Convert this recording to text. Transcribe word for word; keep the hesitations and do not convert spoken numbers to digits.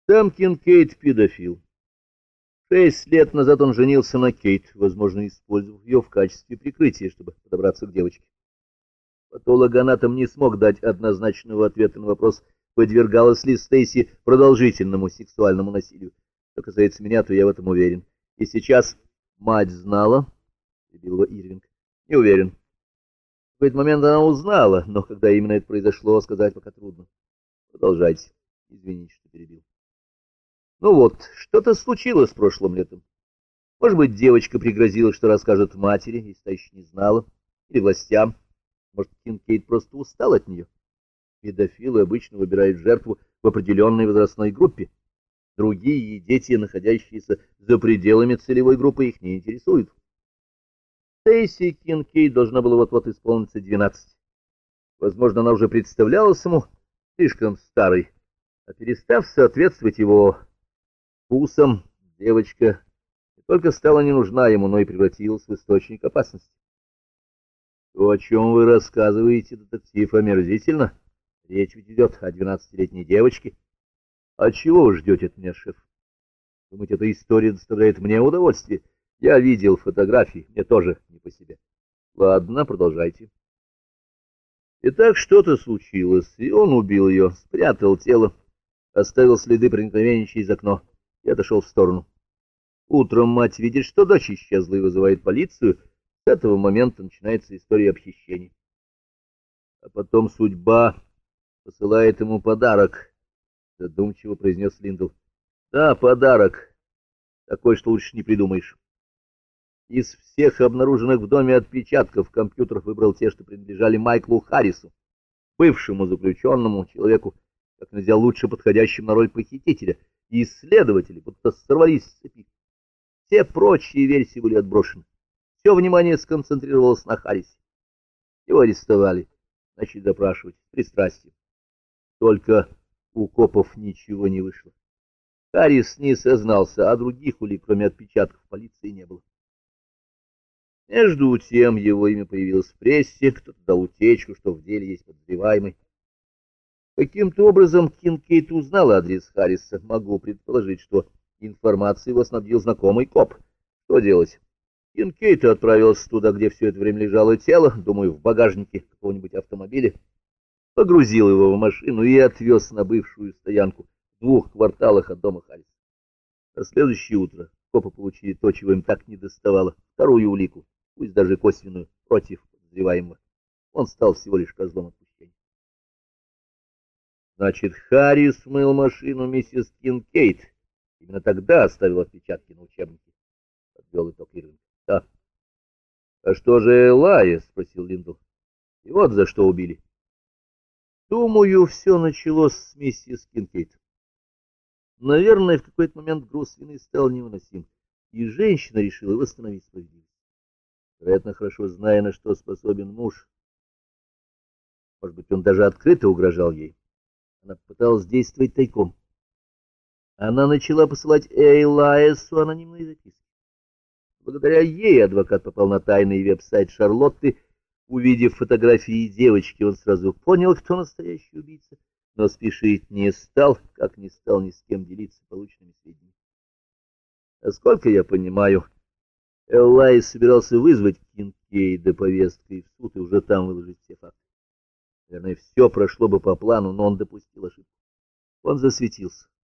Сам Кинкейд педофил. Шесть лет назад он женился на Кейт, возможно, использовав ее в качестве прикрытия, чтобы подобраться к девочке. Патологоанатом не смог дать однозначного ответа на вопрос, подвергалась ли Стейси продолжительному сексуальному насилию. Что касается меня, то я в этом уверен. И сейчас мать знала, — перебил его Ирвинг. Не уверен. В какой-то момент она узнала, но когда именно это произошло, сказать пока трудно. Продолжайте. Извините, что перебил. Ну вот, что-то случилось прошлым летом. Может быть, девочка пригрозила, что расскажет матери, если та еще не знала, или властям. Может, Кинкейд просто устал от нее. Педофилы обычно выбирают жертву в определенной возрастной группе. Другие дети, находящиеся за пределами целевой группы, их не интересуют. Стейси Кинкейд должна была вот-вот исполниться двенадцать. Возможно, она уже представлялась ему слишком старой, а перестав соответствовать его вкусам, девочка не только стала не нужна ему, но и превратилась в источник опасности. То, о чем вы рассказываете, детектив, омерзительно. Речь ведь идет о двенадцатилетней девочке. А чего вы ждете от меня, шеф? Думаете, эта история доставляет мне удовольствие? Я видел фотографии, мне тоже не по себе. Ладно, продолжайте. Итак, что-то случилось, и он убил ее, спрятал тело, оставил следы проникновения через окно и отошел в сторону. Утром мать видит, что дочь исчезла, и вызывает полицию. С этого момента начинается история об хищении. А потом судьба посылает ему подарок, задумчиво произнес Линдл. Да, подарок. Такой, что лучше не придумаешь. Из всех обнаруженных в доме отпечатков компьютер выбрал те, что принадлежали Майклу Харрису, бывшему заключенному, человеку, как нельзя лучше подходящим на роль похитителя, и исследователи будто сорвались с цепи. Все прочие версии были отброшены. Все внимание сконцентрировалось на Харрисе. Его арестовали, начали допрашивать с пристрастием. Только у копов ничего не вышло. Харрис не сознался, а других улик, кроме отпечатков, полиции не было. Между тем его имя появилось в прессе, кто-то дал утечку, что в деле есть подозреваемый. Каким-то образом Кинкейд узнал адрес Харриса. Могу предположить, что информацией его снабдил знакомый коп. Что делать? Кинкейд отправился туда, где все это время лежало тело, думаю, в багажнике какого-нибудь автомобиля, погрузил его в машину и отвез на бывшую стоянку в двух кварталах от дома Харриса. На следующее утро копы получили то, чего им так недоставало, вторую улику, пусть даже косвенную, против подозреваемого. Он стал всего лишь козлом отпущения. Значит, Харрис мыл машину миссис Кинкейд. Именно тогда оставил отпечатки на учебнике. Подвел итог Ирвинг. Да. — А что же Элайя? — спросил Линдл. — И вот за что убили. Думаю, все началось с миссис Кинкейд. Наверное, в какой-то момент груз вины стал невыносим, и женщина решила восстановить справедливость. Вероятно, хорошо зная, на что способен муж. Может быть, он даже открыто угрожал ей. Она попыталась действовать тайком. Она начала посылать Элайесу анонимные записки. Благодаря ей адвокат попал на тайный веб-сайт Шарлотты. Увидев фотографии девочки, он сразу понял, кто настоящий убийца, но спешить не стал, как не стал ни с кем делиться полученными сведениями. Насколько я понимаю, Элайс собирался вызвать Кинкейда повесткой в суд и уже там выложить все факты. Наверное, все прошло бы по плану, но он допустил ошибку. Он засветился.